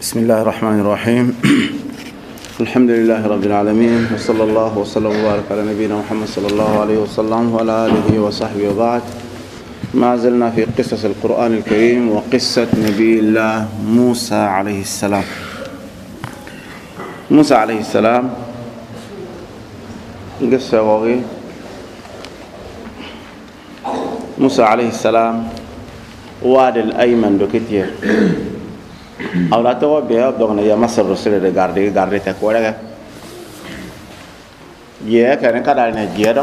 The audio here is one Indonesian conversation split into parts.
بسم الله الرحمن الرحيم. الحمد لله رب العالمين، وصلى الله وسلم وبارك على نبينا محمد صلى الله عليه وسلم وعلى آله وصحبه وبعد. ما زلنا في قصص القرآن الكريم وقصة نبي الله موسى عليه السلام. موسى عليه السلام قصة وغي موسى عليه السلام واد الأيمن دوكتير أولا تو بيا بدون يا مصر رسول الجاردي تكورة جيه كأنه كدارنا جيه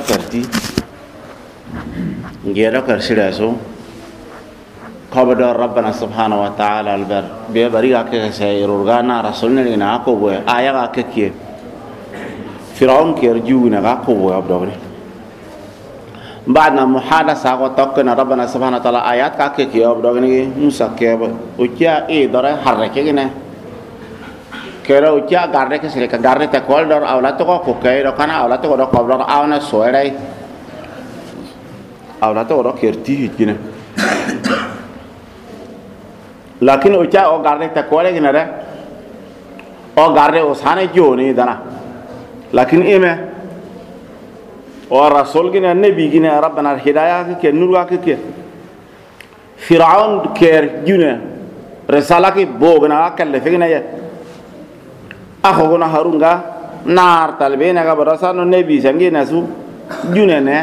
دا كرسي خبردار ربنا سبحانه وتعالى البر بيا بريء كيسه يرغانا رسولنا لنا أكوبه آية كيكيه فرعون كيرجونا أكوبه أبدوني بعدنا محادثة وتوقنا ربنا سبحانه وتعالى آيات كيكيه أبدوني موسى كيب وجاء داره حركة كنا كيرا وجاء غارة كسلك غارة تقول دار أولاد تقول كوكاي ركنا أولاد تقول قبل أونا سويراي أولاد تقول كيرتي كنا لكن وجاء أو غارة تقول كنا ده أو غارة وسانة جوني دنا لكن إيه ورسول كنا النبي كنا ربنا الهداية كنا نور كنا فرعون كير جونه رسالة كي بوغنا كله فينا يا أخونا هارون كا نار تلبينا كا براسان النبي سنجي نسو جونه نه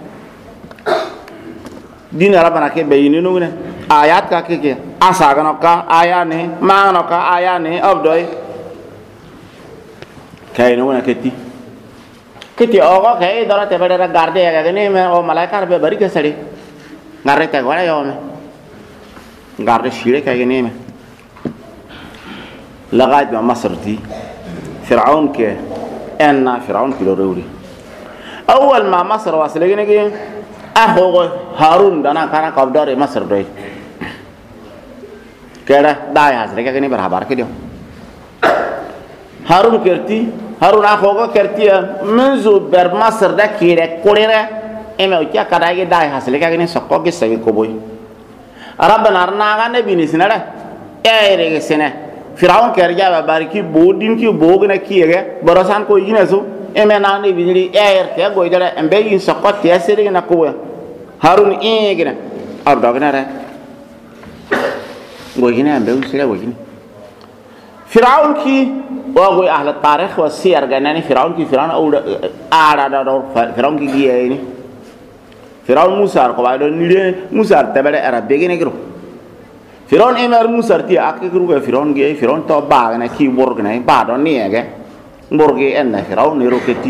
دين ربنا كي بينينو كنا آيات كا كي أساعنا كا آيات نه ما كا آيات نه أبدوي كاينو كنا كتي أوغا كاي دارا تبادر غاردي يا كني ما أو ملاك ربي بري كسري غارة تقوله يومه غارة شيرة كاي كني ما لغاية ما مصر دي فرعون كه أنا فرعون كيلو روري أول ما مصر واصل كني أخوه هارون دانا كان قبضار مصر ده كده داي حاصل كني برهبار كده هارون كرتي هارون أخوه كرتي منذ بر مصر ده كيره كوريره إما وجا كراي داي حاصل كني سقوق سوي كوبوي ربنا أرناغا نبي نسنا إيه سنة فرعون كرجع بباركي بودين كي بوغنا كيره براسان كوي جنسو إما ناني بيجري إيه كيا كوي جرا إمبي سقوط تياسير كنا كوي هارون إيه كنا أبدأ ره كوي جنا إمبي وسيرة كوي جنا فرعون كي وأقول أهل التاريخ والسير جناني فرعون كي فرعون أول دور فرعون كي جيني فرعون موسى قبائل نيل موسى تبعه عرب بيجي نكرو فرعون إمر موسى تي أكيد فرعون جاي فرعون تابع أنا كي بورغنا بعدون نيه كه بورغي أنا فرعون نيروكتي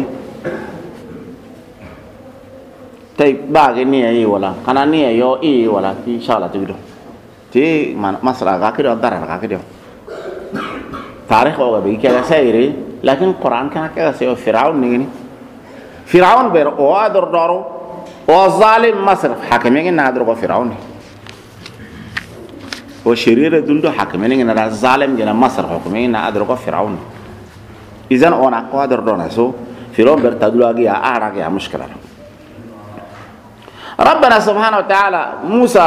طيب بعد نيه ولا أنا نيه يو ولا إن شاء الله تقدر تي مسألة كده أقدر كده تاريخ أو بيجي كذا سيري لكن القرآن كان كذا سيو فرعون نيجي فرعون بير أوادر دارو وظالم مصر حكمين نادر فرعون وشرير دندو حكمين نادر ظالم جنا مصر حكمين نادر فرعون إذن أنا قادر دونا سو فرعون برتدلو أجي أعرق يا مشكلة ربنا سبحانه وتعالى موسى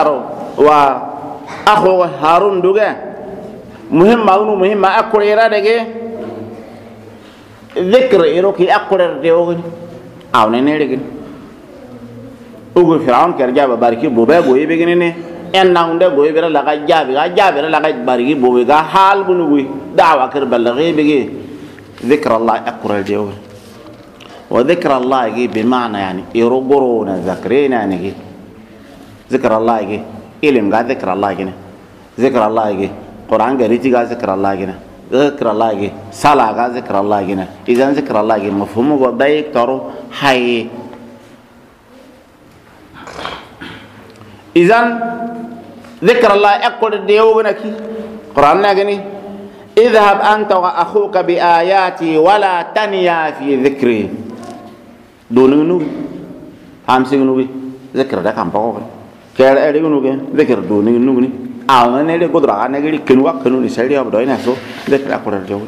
وأخوه هارون دوجا مهم ما أقول إرادة ذكر إيروكي أقول الرجوع أو نيرجع أقول فرعون كرجع بباركي بوبا بوي بيجنينه إن ناونده بوي بيرا لقى جاب لقى باركي بوي كا حال بنوي دعوة كربلاغي بيجي ذكر الله أقول الرجوع وذكر الله يجي بمعنى يعني يرجعون ذكرين يعني ذكر الله يجي إلهم قال ذكر الله يجي ذكر الله يجي قرآن قريتي قال ذكر الله جنا ذكر الله جي صلاة قال ذكر الله جنا إذا ذكر الله جي مفهومه وضيق ترو حي إذا ذكر الله أقول الديوغنا كي قرآن ناقني اذهب أنت وأخوك بآياتي ولا تنيا في ذكري دونو همسي ذكر ده كم بقول كير أدينو ذكر دونو أنا نيجي قدرة أنا نيجي كنوا نسألي أبو داينا سو ذكر أقول الجو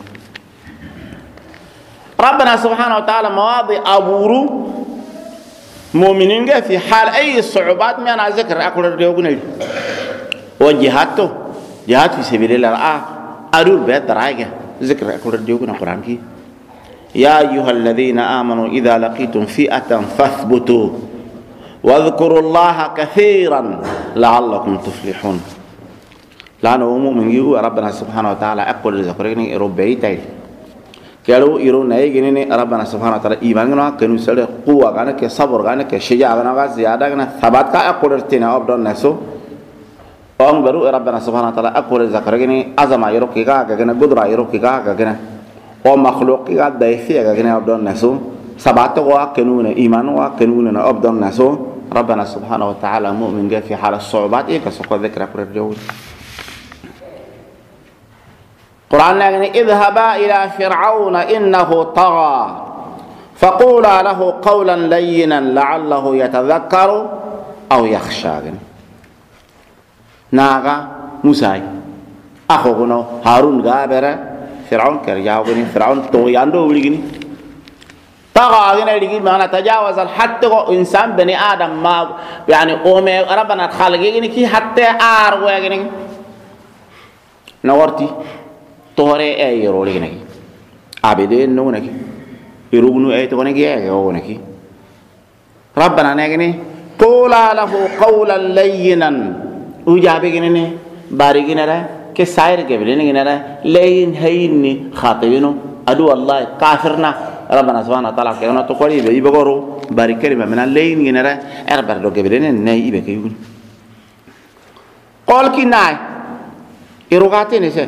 ربنا سبحانه وتعالى مواضع أبورو مؤمنين في حال أي صعوبات من ذكر أقول الجو نيجي وجهاته جهاد في سبيل الله أدول بيت درايجة ذكر أقول الديوكنا القرآن كي يا أيها الذين آمنوا إذا لقيتم فئة فاثبتوا واذكروا الله كثيرا لعلكم تفلحون. لأنه مؤمن يقول ربنا سبحانه وتعالى أقول ذكرني ربعي تايل كلو يرون نيجيني ربنا سبحانه وتعالى إيماننا كنو سلة قوة كنا كصبر كنا كشجاع كنا كزيادة كنا ثبات كأقول ارتنا أبدون نسو أم برو ربنا سبحانه وتعالى أقول ذكرني أزما يروك كنا قدرة يروك كنا أو مخلوق كدايفيا كنا أبدون نسو ثبات كنا إيماننا كنا أبدون نسو ربنا سبحانه وتعالى مؤمن جاء في حال الصعوبات إيه كسوق ذكر أقول الجود. القرآن يعني اذهبا إلى فرعون إنه طغى فقولا له قولا لينا لعله يتذكر أو يخشى. ناغا موسى أخونا هارون غابرة فرعون كرجاوغني فرعون طغيان دوليغني طغى غنا لغي ما تجاوز الحد إنسان بني آدم ما يعني أومي ربنا خلقني كي حتى وغني نورتي توري أي رولي نكى عبيدين نو نكى يروبنو أي توني كي أي هو نكى ربنا نكني قولا له قولا لينا وجابي كنني باري كنرا كسائر كبلين كنرا لين هيني خاطبينه أدو الله كافرنا ربنا سبحانه وتعالى كنا تقولي بيبغورو باري كلمة من لين كنرا أربعة لو كبلين ناي بكيون قال كي ناي يروقاتي نسه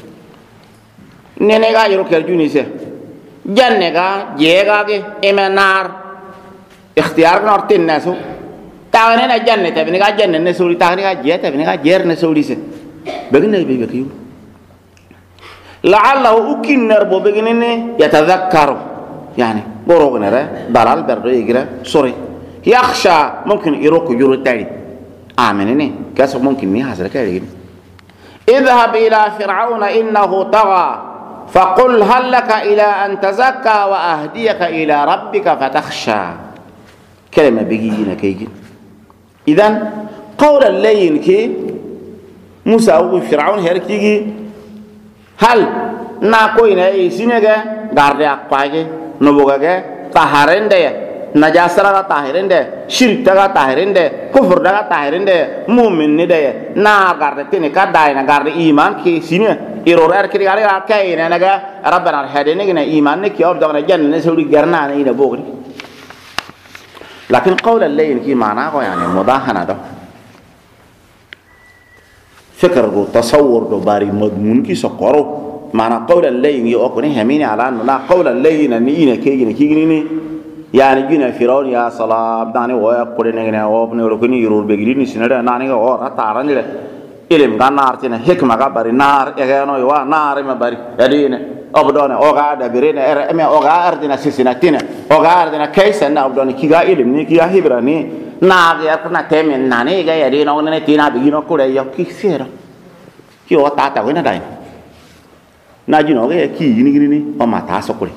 nenega yoro kerjuni se jannega jega ge emenar ikhtiyar nor tin nasu tawne na janne tabne ga janne ne suri tawne ga je tabne ga jer ne suri se begne be be kiyu la'allahu ukinnar bo begne ne yatadhakkaru yani borogne re dalal berdo yigra sori yakhsha mumkin iroku yuru tari amenene kaso mumkin ni hasra kare اذهب إلى فرعون إنه طغى فقل هل لك إلى أن تزكى وأهديك إلى ربك فتخشى. كلمة بيجينا كيجي إذن قول اللين كي موسى وفرعون هركيجي هل ناكوين أي سينجا غاردي أقواجي نبوغا طهرين ده najasara tahirin de shirk daga tahirin de kufur daga tahirin de mu'min ni de na garde tini kadai na garde iman ki sine irorar kiri gari kai na naga rabbana hadene gina iman ne ki obda na janna suri garna ne ina bogri lakin qawl al-layl ki maana ko yani mudahana do fikr go tasawwur do bari madmun ki sokoro maana qawl al-layl yo ko ni hamini ala na qawl al-layl ni ina kegina kigini ni يعني جينا فرعون يا صلاة داني ويا قرينا جينا وابن ولكني يرور بجريني سنرة ناني كأور هتعرض له إلهم كان نار تنا حكمة كباري نار إغانو يوا نار ما باري يدينا أبدونا أوغا دبرينا أما أوغا أردنا سيسنا تنا أوغا أردنا كيسنا أبدونا كيغا إلهم ني كيغا هبراني نار يركنا تمن ناني كيغا يدينا وننا تنا بيجينا كورا يا كيسيرا كيو تاتا وين داين ناجينا أوغا كي يني أما تاسو كوري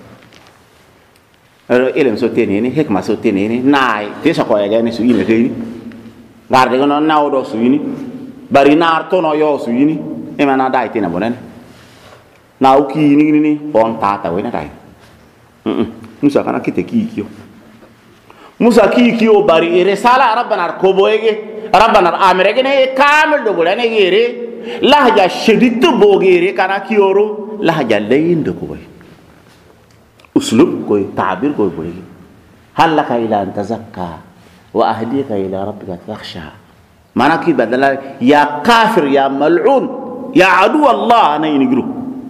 ilm so teni ni hikma so teni ni nai te so ko ya ni su yini ke ni garde ko non nawdo su yini bari nar to no yo su yini e mana dai tena bonen na u ki ni on tata we na dai musa kana kite ki kiyo musa ki kiyo bari risala rabbana ko boyege rabbana amrege ne kamel do bolane gere lahja shadid to bogere kana kiyoro lahja layin do ko boy أسلوب كوي تعبير كوي بولي هل لك إلى أن تزكى وأهديك إلى ربك تخشى معنى كي بدل يا كافر يا ملعون يا عدو الله أنا ينقلو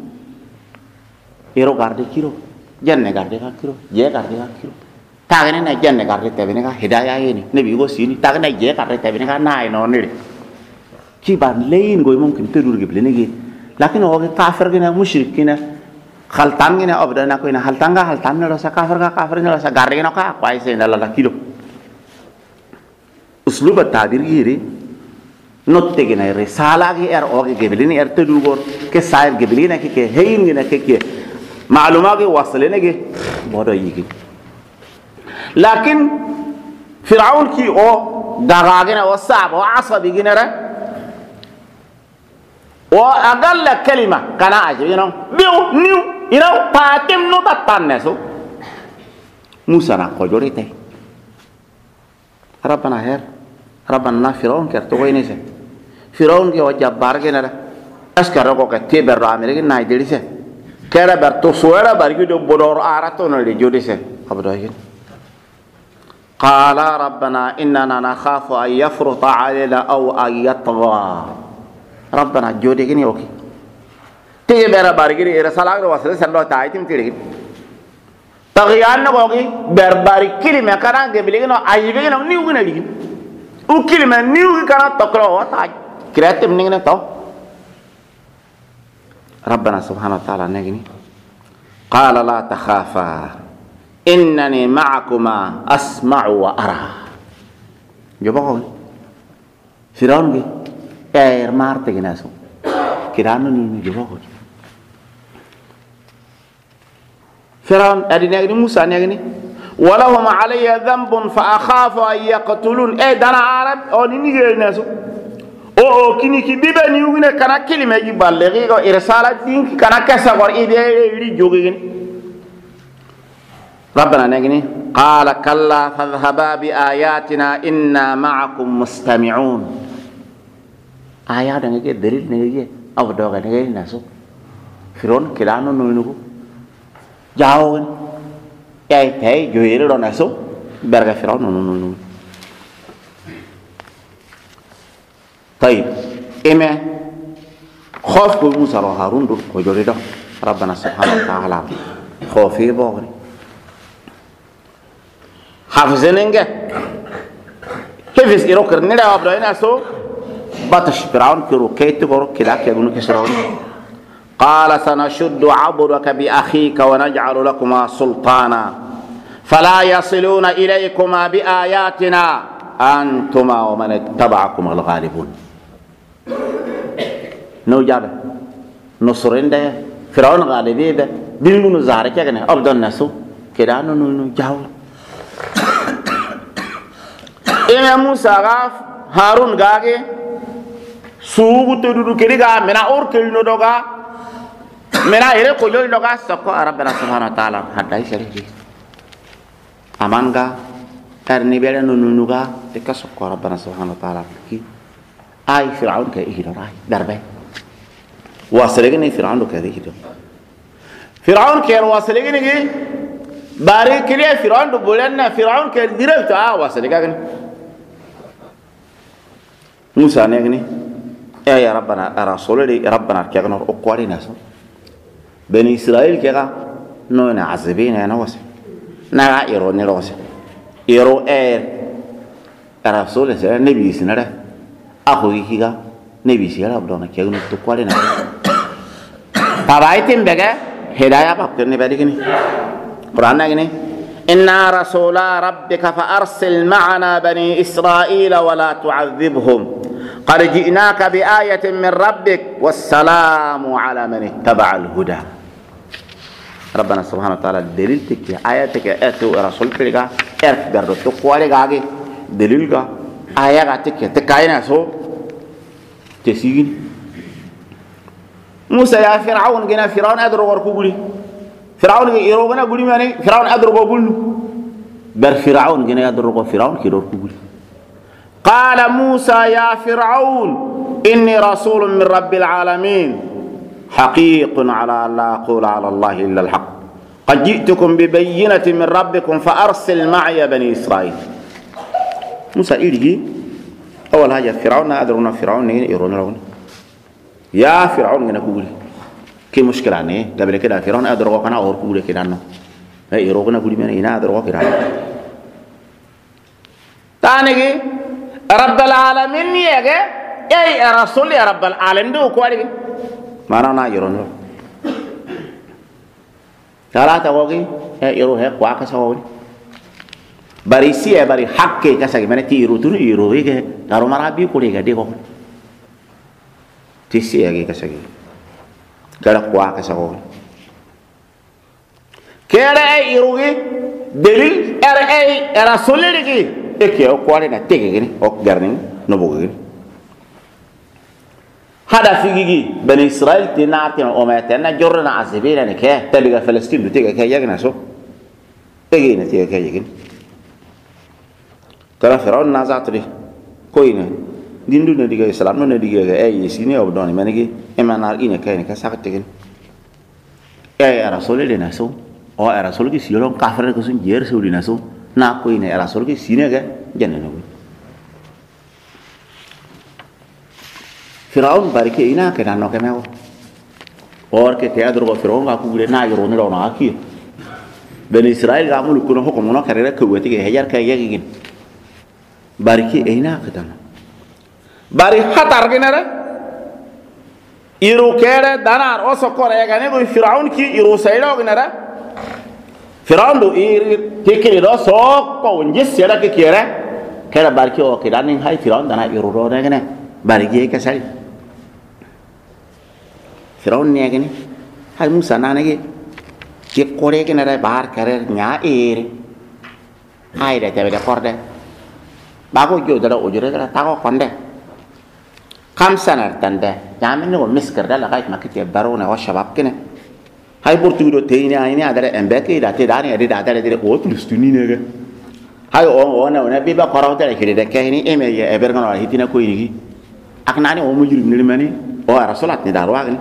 يرو غاردي كيرو جنة غاردي كيرو جي غاردي كيرو تاغني نا جنة غاردي تبيني كا هدايا يني نبي يقول سيني تاغني جي غاردي تبيني كا ناي نوني كي بان لين كوي ممكن تدور قبلني لكن هو كافر كنا مشرك كنا خلطان gini obdana ko ina haltanga haltan ne rasa kafir ne rasa garde no ka kwai se na la kilo uslub at-ta'bir giri notte gina risala gi er oge gebelini er tedugor ke sair gebelina ke heyin gina ke معلومه gi waslene gi bodo yigi lakin fir'aun ki o dagagina o sab o asabi gina ra وأقل كلمة كان عجب بيو نيو باتم نو بطان نسو موسى نقول تي ربنا هير ربنا فرعون كرتو وينسه فرعون كي وجبار كنا أشكره كتير رامي لكن نايدلسه كره برتو سويرا برجع دو بدور آراتو نلي جودسه أبدا قال ربنا إننا نخاف أن يفرط علينا أو أن يطغى ربنا جودي كني أوكي تيجي برا برجع إرسالك وصل سلوا تايتم تيجي طغيان نقولي برباري كلمة كنا قبلين أو أيبين أو نيو كنا لين وكلمة نيو كنا تقرأ تاج كرياتيف نيجي نتاو ربنا سبحانه وتعالى نجني قال لا تخافا إنني معكما أسمع وأرى جبهون فرعون بي إير مارت جناسو كيرانو نيني جبهون فرعون أدينا موسى نجني ولهم علي ذنب فأخاف أن يقتلون إيه دانا عرب أو نيني جناسو او kini ki bibe ni wune kana kelime ji balleri go irsala din kana kessa gor ide ri jogin ربنا نجني قال كلا فاذهبا بآياتنا إنا معكم مستمعون آيات نجي دليل نجي أو دوغ نجي ناسو فرعون كلانو نونو جاوين أي تاي جويرو ناسو برغ فرعون نونو طيب إما خوف موسى وهارون دول وجوريدو ربنا سبحانه وتعالى خوفي بوغني حافظينك حفظ إيروكر نلا وابدأنا سو بطش فرعون كرو كيت كرو كلا كيقولون كسرون قال سنشد عضدك بأخيك ونجعل لكما سلطانا فلا يصلون إليكما بآياتنا أنتما ومن اتبعكم الغالبون نو جاب نصرين ده فرعون غالبي ده بيلمون زهرة كأنه أبدأ نسو كده نو جاو إما موسى غاف هارون غاغي سوغ تدودو كريغا منا اور كيلو دوغا منا إيري كوجول دوغا سكو ربنا سبحانه وتعالى حتى يشري أمانغا أرني بيرا نونوغا تكا سكو ربنا سبحانه وتعالى كي أي فرعون كإهدو راي دربي واسرغني فرعون كإهدو فرعون كير واسرغني باري كلي فرعون دو بولنا فرعون كير ديرت واسرغني موسى نغني يا ربنا رسول ربنا كيغنور اقوالي ناس بني اسرائيل كيغا نونا عذبين انا وس نرا يرو نروس يرو رسول النبي سنره اخو كيغا نبي سيرا بدون كيغنور اقوالي ناس تبايتين بغا هدايا بكني بديكني قران نغني إنا رسول ربك فأرسل معنا بني إسرائيل ولا تعذبهم قد جئناك بآية من ربك والسلام على من اتبع الهدى ربنا سبحانه وتعالى دليل تكي آياتك أتو رسولك لك إرك بردو تقوى لك دليل لك آياتك تكي تكاينا سو تسيين موسى يا فرعون جنا فرعون أدرو وركوبلي فرعون يروغنا غولي ماني فرعون ادرغو غولو بر فرعون غنا يدرغو فرعون كي دور غولي قال موسى يا فرعون اني رسول من رب العالمين حقيق على ان لا اقول على الله الا الحق قد جئتكم ببينة من ربكم فارسل معي بني اسرائيل موسى يجي اول حاجه فرعون ادرغنا فرعون يرون يا فرعون غنا غولي كي مشكلة نه قبل كده فرعون أدروا كنا أور كوله كده إنه هاي يروقنا كولي من هنا أدروا كده تاني رب العالمين يجا أي رسول يا رب العالمين ده كوالي ما أنا يرون ترى تقولي يروه كواك سوالي بريسي بري حق كسر من تيرو تون يروه كه دارو مرابي كولي كده كون تيسي يجي كسر كلا قوا كسرون كلا يروي دليل رسول لكي إكيا أقوالي نتيجة أو جرنين نبوغين hada figigi bani israel tinati o ma tanna jorna asibina ne ke taliga falastin tiga ke yagna so tegina tiga ke yagin kala firaun nazatri koina dindu ne diga islam no ne diga ay sini o don manigi emanar ine kayne ka sakategen ay rasul le naso o rasul ki silon kafir ko sun jer so dinaso na koina rasul ki sine ga janna no firaun barike ina ke nanno ke mewo or ke adro ko firaun ga ku gure na yoro ni rona aki ben israel ga mulu kuno hukum no kare ke wati ke hajar ke yegin barike ina ke tan bari hatar ke nare iru kere danar o sokore ga ne go firaun ki iru sayro ke nare firaun do ir ke ke do sok ko njis sera ke kere kera barike o ke danin hay firaun dana iru ro ne ne barike ke sari firaun ne gani hay musa nanage ke kore ke nare bar kare nya ere hay da tabe da korde bago jo dara ojure dara tago konde kam sanar tande jamin no miskar dala kay makite barona wa shabab kene hay burtu do teini ayni adare embeke da te dani ade da dare dire o tulustuni nege hay o na biba koraw dare kire de kayni eme ye e bergano hitina ko yigi ak nani o mu juri ni mani o rasulat ni dar wagni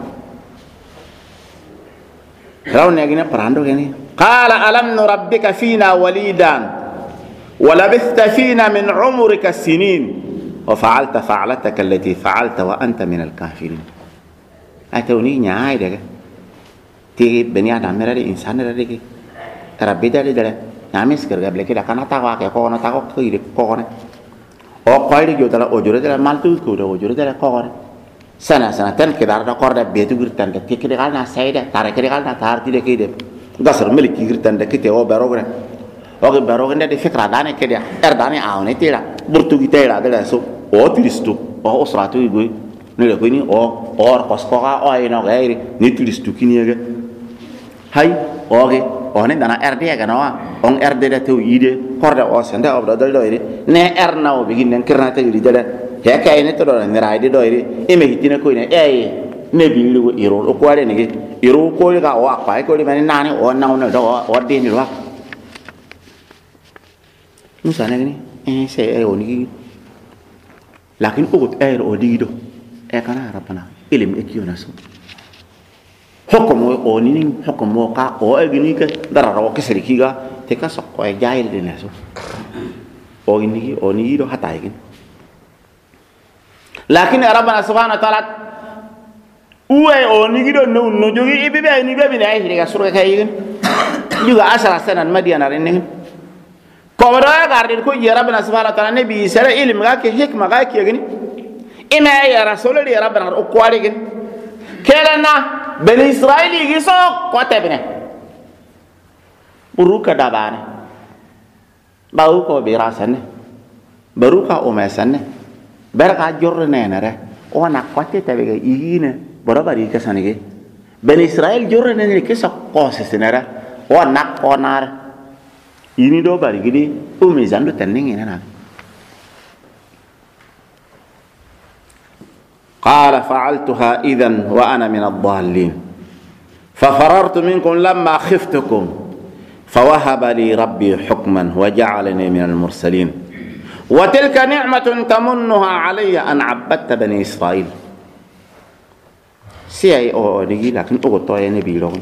rawn negina parando geni qala alam nurabbika fina walidan ولبثت فينا من عمرك السنين وفعلت فعلتك التي فعلت وأنت من الكافرين أتوني نهاية ده تيجي بني آدم مرة إنسان مرة كي ربي ده ده نامس كرجع بلكي ده كنا تاوا كي كونا تاوا كي كونا أو كايري جو ده أجورة ده مالتو كودا أجورة ده كونا سنة تن كدار ده كورة بيتو كرتان ده كي كده كالنا سايدة تارك كده كالنا تارتي ده كي ده غسر ملك كرتان ده كي تيو باروغنا oke baru kan dia fikra dane ke dia dane awne tira burtu gitera dela so o turistu o osratu igu ne le kini o or koskoga o ino gairi ni turistu kini ga hay oke one dana dia ga nawa on da to ide korda o senda o dal do ire ne na o bigin nen kirna te ide da he kay ne to do ne raide do ire e me hitina ko ne ne bilu iro o ko are ne iro ko ga o apa ko ri mani nani o na o do o de ni wa musa ne se oni lakin ugut odido kana rabbana ilim ekiyona so hukumu oni hukumu ka o egini ke dararo ke serikiga te ka sokko e jail de naso oni do hata egin lakin rabbana subhanahu wa ta'ala uwe oni gido no jogi ibe ni be ni ay higa suru ka egin juga asara sanan madiana ren kobra gardir ko ya rabbana subhanahu wa ta'ala nabi sara ilm ga ke hikma ga ke gani ina ya rasul ya rabbana o kwari gani kelana bani israili gi so ko tebne buruka dabane bawu ko bi rasane baruka o mesane berka jorne nare ona kwate tebe ga igine borabari ka sanige bani israil jorne ne ke so ko sesenara ona konar ini do bari gidi o mizando tanning ina na qala fa'altuha idhan wa ana min ad-dallin fafarartu minkum lamma khiftukum fawahaba li rabbi hukman wa ja'alani min al-mursalin wa tilka ni'matun tamunnuha alayya an 'abbadta bani israil siai o digi lakin o to ya nabi lo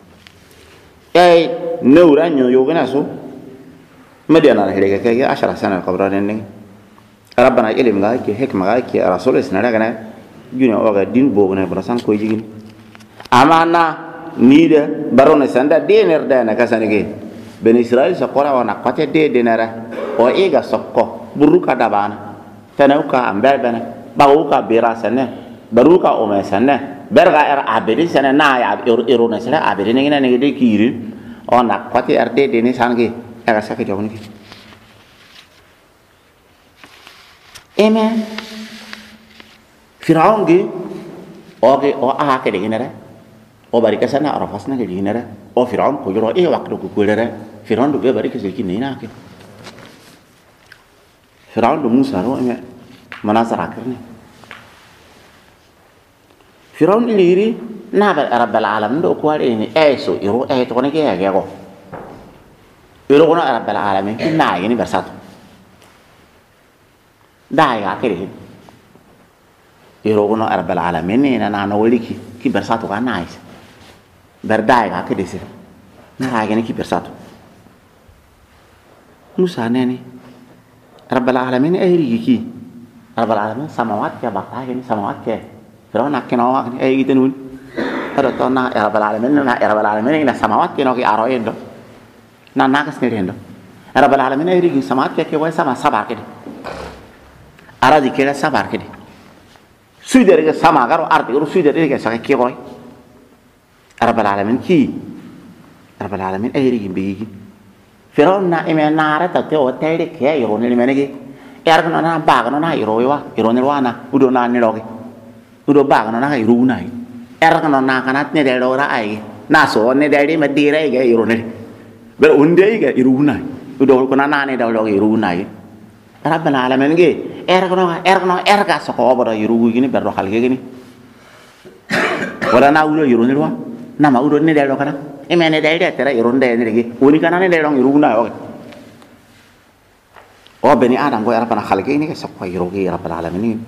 ay nura nyo yogana so مدينا هيك كي 10 سنة قبران إني ربنا إلهم غايك حكمة غايك رسول السنة لكنا جوني أوغا دين بوغنا برسان كوي جين أما أنا نيدا برون السنة دينر دانا كسانيكي بني إسرائيل سقورا ونقطة دينرا أو إيغا سقو بروكا دابانا تنوكا أمبال بنا باوكا بيراسنة بروكا أومسنة برغا أبدي سنة ناي إيرونا سنة أبدي نيجي نيجي كيرين أو نقطة ديني سانكي era sakit jawab ni eme Firaun ge oge o aha ke de ginara o bari kasana arafasna ke ginara o Firaun ko joro waktu ko kulere Firaun do be bari ke silki nina ke Firaun do Musa ro eme manasara karne Firaun liri na ba rabbal alamin do ko ni eso iro to ne ke ya go iro ko na rabbal alamin na yini bersatu dai ga kiri iro ko na rabbal alamin ni na no wali ki bersatu kan nice berdai ga kiri sih na ga ni ki bersatu Musa neni rabbal alamin ri ki rabbal alamin samawat ya bakta ni samawat ke Firaun nak kena awak ni gitu nun ada to na rabbal alamin na samawat ke no ki aroen do na nakas ni rendo rabbal alamin ri ki samawat ke wa sama sabar ke ara di kera sabar ke suidere ke sama garo arti ru suidere ke sa ke boy rabbal alamin ri ki bi Firaun na ime nare ta te o te ke iro ni menegi ergo na ba no na iro ni wana udo na ni roge udo ba no na iro na ergo no na kana ne de ra ai na so ne de ma di re ge iro ni ber unde ge iro na udo ko na ne da lo iro na rabbana alamin ge erga so ko boro iro gi ni ber do khal ge ni wala na udo iro ni wa na ma udo ni de lo kana emene dai tera ironde ni lagi uni kana ne dong iruna o bani adam go rabbana khalqi ni ke sakwa irogi rabbal alamin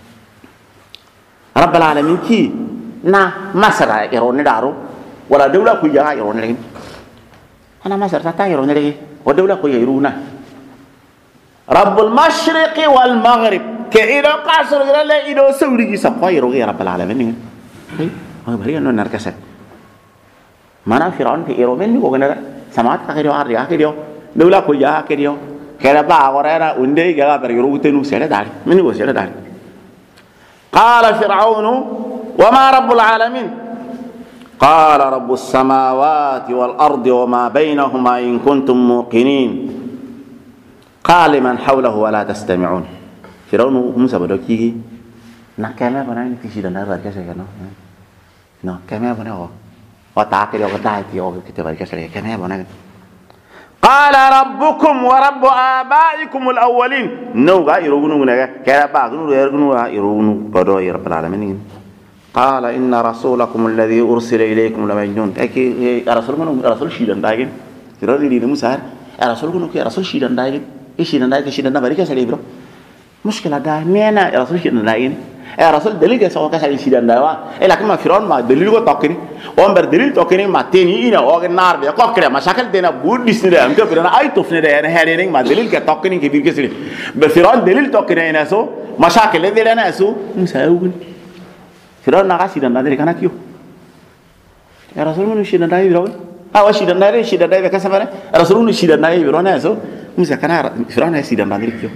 ki na masara ironi daru wala dawla ku ya ironi lagi ana masara ta ironi lagi o dawla ku ya iruna rabbul mashriqi wal maghrib ke ida qasr la ido sawri ki sakwa irogi rabbal alamin ai o bari no narkasa mana Firaun ke iromen ni ko gana samat ka kiro arya ke dio dawla ko ya ke dio kera ba gorera unde ga ber yuru tenu sele dal min go sele dal qala fir'aun wa ma rabbul alamin qala rabbus samawati wal ardi wa ma bainahuma in kuntum muqinin qala man hawlahu wa la tastami'un Firaun musa badoki na kema bana ni tisi dan dar ka se no kema bana ko وتعقل وقدعتي أو كتب الكسر كم هي بنا قال ربكم ورب آبائكم الأولين نوغا يروغنو نغا كرا باغنو يرغنو يروغنو بدو رب العالمين قال إن رسولكم الذي أرسل إليكم لمجنون أكي رسولكم رسول شيدان داغين كيرو دي موسى رسولكم كي رسول شيدان داغين إيش شيدان داغين شيدان بري كسر برو مشكلة دا مينا رسول شيدان داغين rasul dalil ke so ka sali sidan dawa laki ma Firaun ma dalil ko tokkini on ber dalil tokkini ma teni ina o nar be ko kre ma sakal dena budis ni am to Firaun ay tofne de ene heding ma dalil ke tokkini ke bir ke sili be Firaun dalil tokkini ina so mashakil de ina so musawun Firaun na ka sidan da de kana kiyo rasul mun sidan da Firaun awa sidan da be ka sabare rasul mun sidan da Firaun so musa kana Firaun sidan da kiyo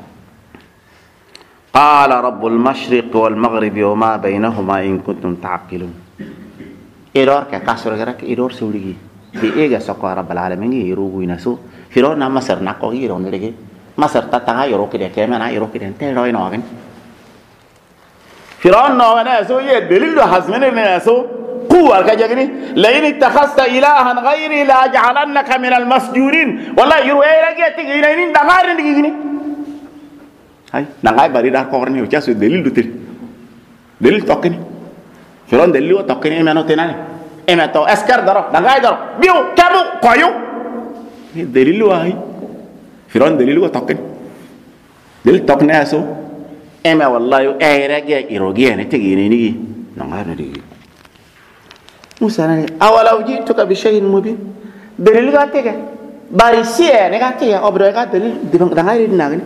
قال رب المشرق والمغرب وما بينهما إن كنتم تعقلون إيرور كاسر غيرك إيرور سولي في إيجا سقى رب العالمين يروغو ينسو فيرون مصر ناكو يرون لغي مصر تتغا يروك دي كيمانا يروك دي انتين روي نوغن فيرون نوغن يسو يدلل حزمين يسو قوة كجاكني لئن اتخذت إلها غيري لأجعلنك من المسجونين والله يرو إيه لغي تغيرين دغارين دغيرين hay nangai bari dar ko ni uca su dalil dutil dalil tokkini Firaun dalil o tokkini emano tenani emato askar daro nangai daro biu kamu koyo ni dalil wahi Firaun dalil o tokkini dalil tokkini aso ema wallahi erege irogi ne tegini ni nangai ne digi Musa ne awalau jituka bi shay'in mubin dalil ga tege bari sie ne ga tege obro ga dalil nangai ni nagani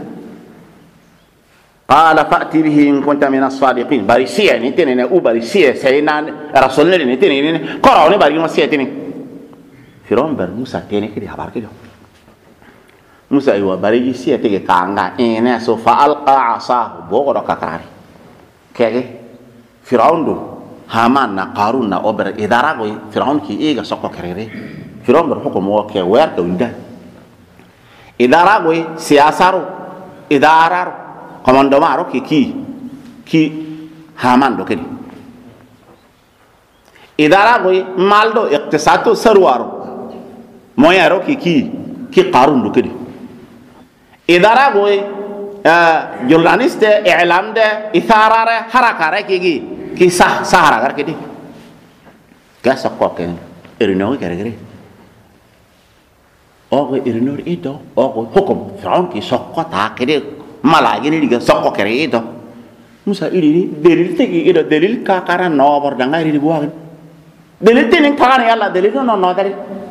قال فأتي به إن كنت من الصادقين باريسيا نتيني أو باريسيا سينا رسولنا نتيني قرأوني باري ما سيتيني Firaun ber Musa tene ke habar ke Musa iwa bari sia tege kanga ene so fa alqa asahu bogoro kakari kege Firaun do Haman na Qarun na ober idara go Firaun ki ega sokko kerere Firaun ber hukum wo ke wer do nda idara go siasaru idara komando maro ki Haman do kedi idara go maldo iqtisadu sarwaro moyaro ki Qarun do kedi idara go journaliste i'lam de itharare harakare ki ki sahara gar kidi ga sokko ken irino gare o ko irino ito o ko hukum Firaun ki sokko ta kidi mala gini diga sokko kere ito Musa ini delil tegi ida delil ka kara no bor danga iri buagan delil tinin ka ne yalla delil no dari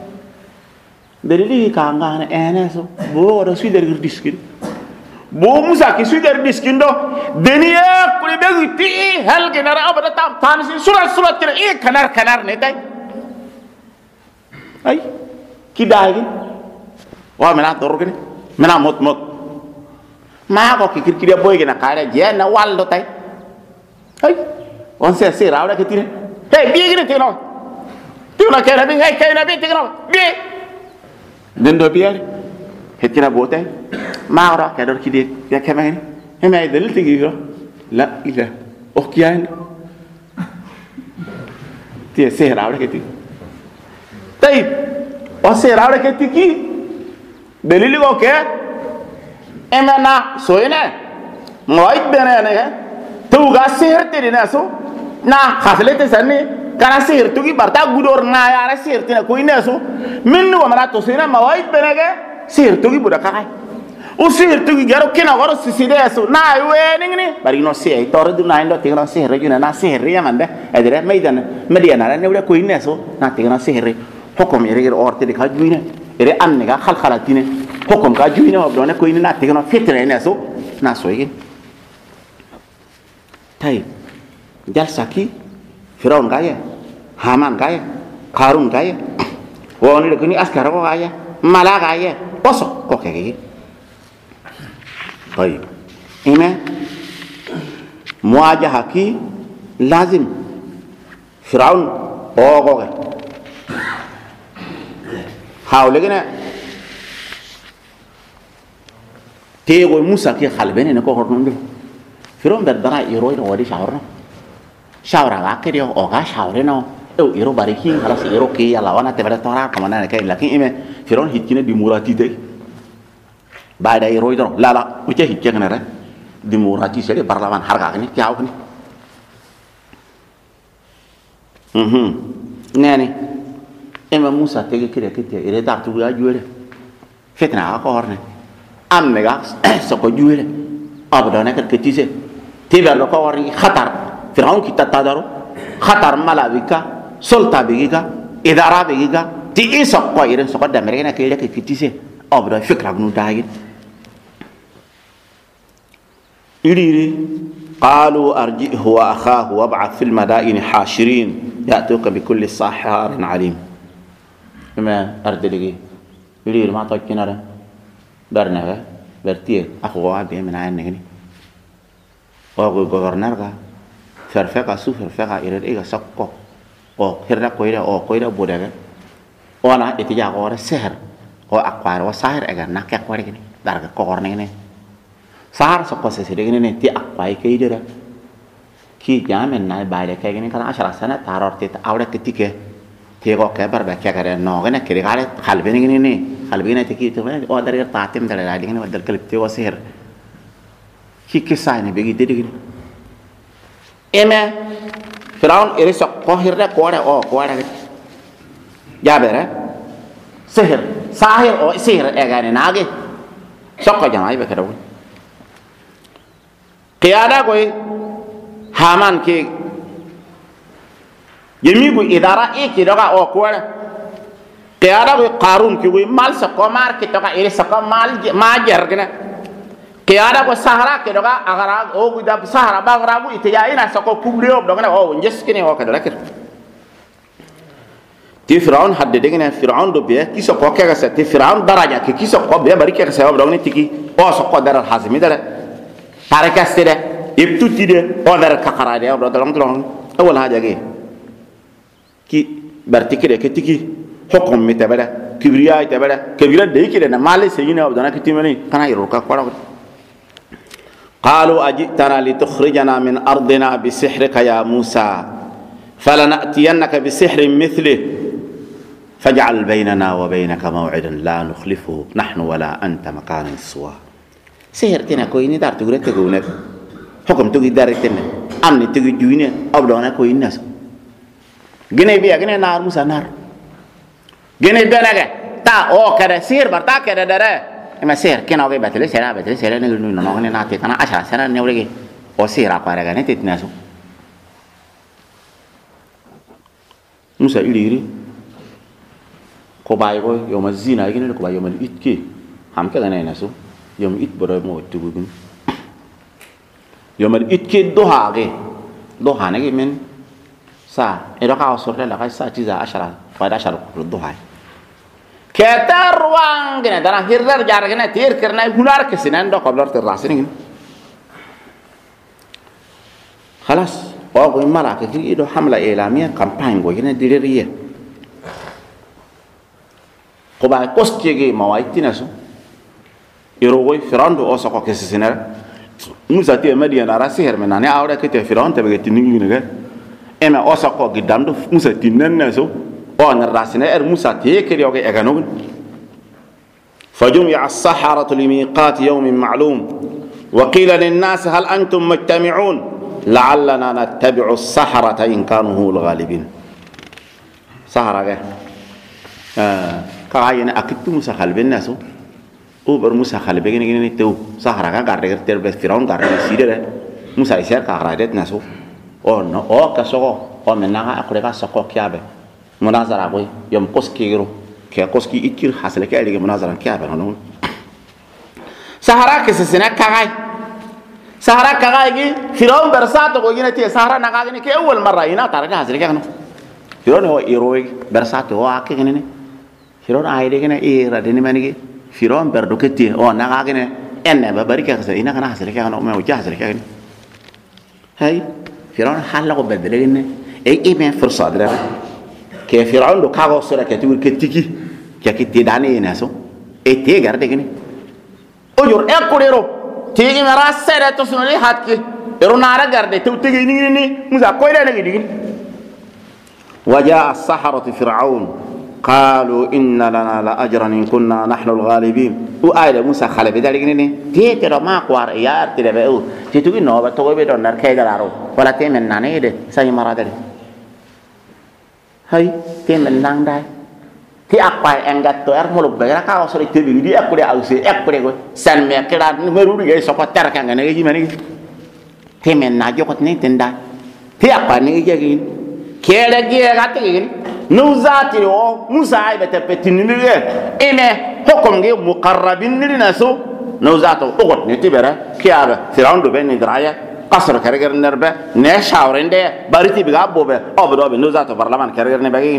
delil ka ngane eneso bo do su der diskin bo Musa ki su der diskin do deniya kuli begu ti hal genara abada tam tan si surat kira e kanar ne tay ay kidagi wa mena torgini mena mot ma ko kikir boy gena kare je na waldo tay ay on se rawda ke tine hey bi gene tino kere bi hay kayna bi tino bi den do biare hetina botay ma ra ka dor kidi ya kemani he may del tigi go la ila o kiyan ti se rawda ke ti tay o se rawda ke ti ki dalili go ke emana soine moit benene tu ga sihir tiri na so na khaslete sanni kana sihir tu ki barta gudor na yara sihir tina ko ine so minnu amara to sina moit benege sihir tu ki buda kai o sihir tu ki garo kina garo siside so na wening ni bari no sei tor du na indo tigno sihir juna na sihir ya mande edere maidan mediana ne wala ko ine so na tigno sihir hukum ire orte di khajuine ire anne ga khalkhalatine hukum ka juina wa dona ko ina tigno fitre ne so na so yi tay jalsa ki Firaun gaya Haman gaya Qarun gaya woni de kini askara ko gaya mala gaya oso ko ke tay ime muajaha ki lazim Firaun ogo ke hawle gene تيجو موسى كي خلبني نكو هرنون دي فيرون بدرا يروي روادي شاورنا شاورا غاكري او غا شاورنا او يرو باريكين خلاص يرو كي يلا وانا تبدا تورا كمان كاي لكن ايمه فيرون هيتكينا دي موراتي دي بعد يروي درو لا لا وجه هيتكينا راه دي موراتي سري برلمان حركه كني كياو كني ناني ايمه موسى تيجي كده كده يري دارتو يا جوله فتنا اكورني amega soko juele abdana kat ketise tiber lo ko wari khatar Firaun kita tadaro khatar malabika solta bigiga idara bigiga ti isok ko iren soko da merena kele ke ketise abda fikra gnu dagi iri qalu arji'hu wa akhahu wab'ath fil madaini hashirin ya'tuka bi kulli sahirin alim ma ardiligi iri ma tokkinara darna berarti aku wabe mana ini oh governor ka ferfeka su ferfeka ire ega sakko oh hirra koida oh koida bodaga ona itija ko ora seher oh akwar wa sahir ega nak akwar gini darga ko orne ne sahar sakko se sede gini ti akwai ke idera ki jamen na baile ke gini kana 10 sana tarorti awda ketike تيجو كبر بكيا نوعنا كده قال خلبيني جنيني خلبيني تكي تبغى أو درجة تعتم درجة عادي جنيه ودر كلب تيجو سهر كي كسانة بيجي تدي جنيه إما Firaun iris kohir dah kuara ya bere sahir o sihir egane nage sokko janai be kado qiyada koy Haman ki yemi bu idara ki doga o kuara qiyada koy Qarun ki koy mal sa komar ki doga iris sa mal majer gena qiyada ko sahara ki doga agara o guda sahara bangra bu itiyaina sa ko kubleo doga o njeskini o kada lakir ti Firaun hadde degene Firaun do be kiso ko kega sa ti Firaun daraja ki kiso ko be bari kega sa do ngni tiki o so ko daral hazmi dara taraka stede ibtuti de o dar kakara de do dolong awal haja ge ki bartiki de tiki hukum mi tabada kibriya tabada kibriya de ki de na male seyina o dana kitimani kana yoro ka kwara qalu ajitana litukhrijana min ardina bi sihrika ya Musa falanatiyannaka bi sihrin mithlihi فاجعل بيننا وبينك موعدا لا نخلفه نحن ولا أنت مكان سوى سهرتنا كويني دار تقول تقولك حكم تقول دار تنا amni tigi juine abdona ko innas gene biya gene nar musa nar gene benage ta o kada sir barta kada dare ma sir kena oge batele sera ne no ne na te kana asha sera ne urege o sira para ga ne titnaso musa iliri ko bay ko yo ma zina gene ko bay yo ma itki ham ka ne naso yo ma it boro mo tugun yo ma itki do hane ge men sa e do ka sorte la ka sa tiza ashara fa da ashara ko do hay ketar ruang gene dana hirdar jar gene tir karna hunar ke sinan do qablar tir rasin gene khalas wa ko mala ke do hamla ilamiya campagne go gene diririya ko ba kosti ge mawaitina so iro go firando o so ko ke sinar musa te madiana rasir menane awra ke te firante be tinni ne ema o so ko gidamdo musa tinnan na so on rasina musa te ke yoge egano فجمع السحرة لميقات يوم معلوم وقيل للناس هل أنتم مجتمعون لعلنا نتبع السحرة إن كانوا هم الغالبين سحرة كاين أكيد موسى خلب الناس أوبر موسى خلب جيني تو سحرة كارجر تربس فرعون كارجر سيره موسى يسير كارجر الناس أو كسوق أو منها أقول لك سوق كيابه مناظرة أقول يوم كوسكيرو كوسكي إكير حصل كأي مناظرة كيابه نقول سحرة كسسنا كاي سحرة كاي فرعون برسات وجينا تي سحرة نقاعدين كأول مرة هنا تارك حصل كأنه فرعون هو إيروي برسات هو أكيد كنني فرعون عايده كنا إيرا دني مني فرعون بردوكتي أو نقاعدين إنه ببارك حصل هنا كنا حصل كأنه ما وجه حصل كأنه هاي فرعون حاله بدلنا إيه من فرصة ده كيف فرعون لو كاغو سورة كتير كتيكي كتير داني ناسو إيه تيجر دكني أجور أكوريرو تيجي مراس سيرة تسمعني هاتكي يرو نارا غرده تو تيجي ني موسى كويدا نغي وجاء السحرة فرعون قالوا إن لنا لأجرا إن كنا نحن الغالبين وآية موسى خلف ذلك ني تيترو ما قوار يار تلبئو تيتوغي نوبة توغي بدون نركي غلارو ولا تيمن ناني ده ساي مرادر هاي تيمن نان داي ti akpai engat to er mulu bagara ka osore tebi di akure ause akure go san me kira meru di so ko ter kan ne gi mani temen na jokot ne tenda ti akpa ne gi gi kele gi ga ti gi nu zati o musa ay bete petin ni ge ene hokom ge muqarrabin ni naso nu zato ogot ne tibera kiaba firaundo ben ni draya qasr karagar nerbe ne shawrende bariti biga bobe obdo be nu zato parlaman karagar ne bagi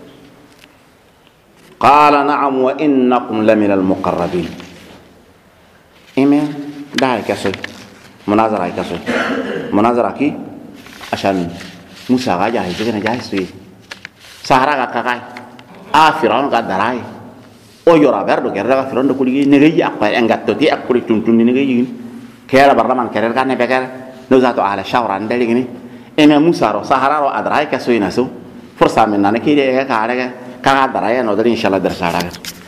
قال نعم وإنكم لمن المقربين إيمان داعي كسر مناظرة كسر مناظرة كي عشان موسى جاهز كنا جاهز سوي سهرة كاكاي فرعون قدراي أو يورا بردو كرر فرعون دكولي نجي أقبل إنغات تودي أقولي تون نجي كيرا برلمان كرر كان بكر نوزاتو على شاور عندي كني إيمان موسى رو سهرة رو أدراي كسوي ناسو فرصة من نانكي ده كارك كان درaya no dari insyaallah bersara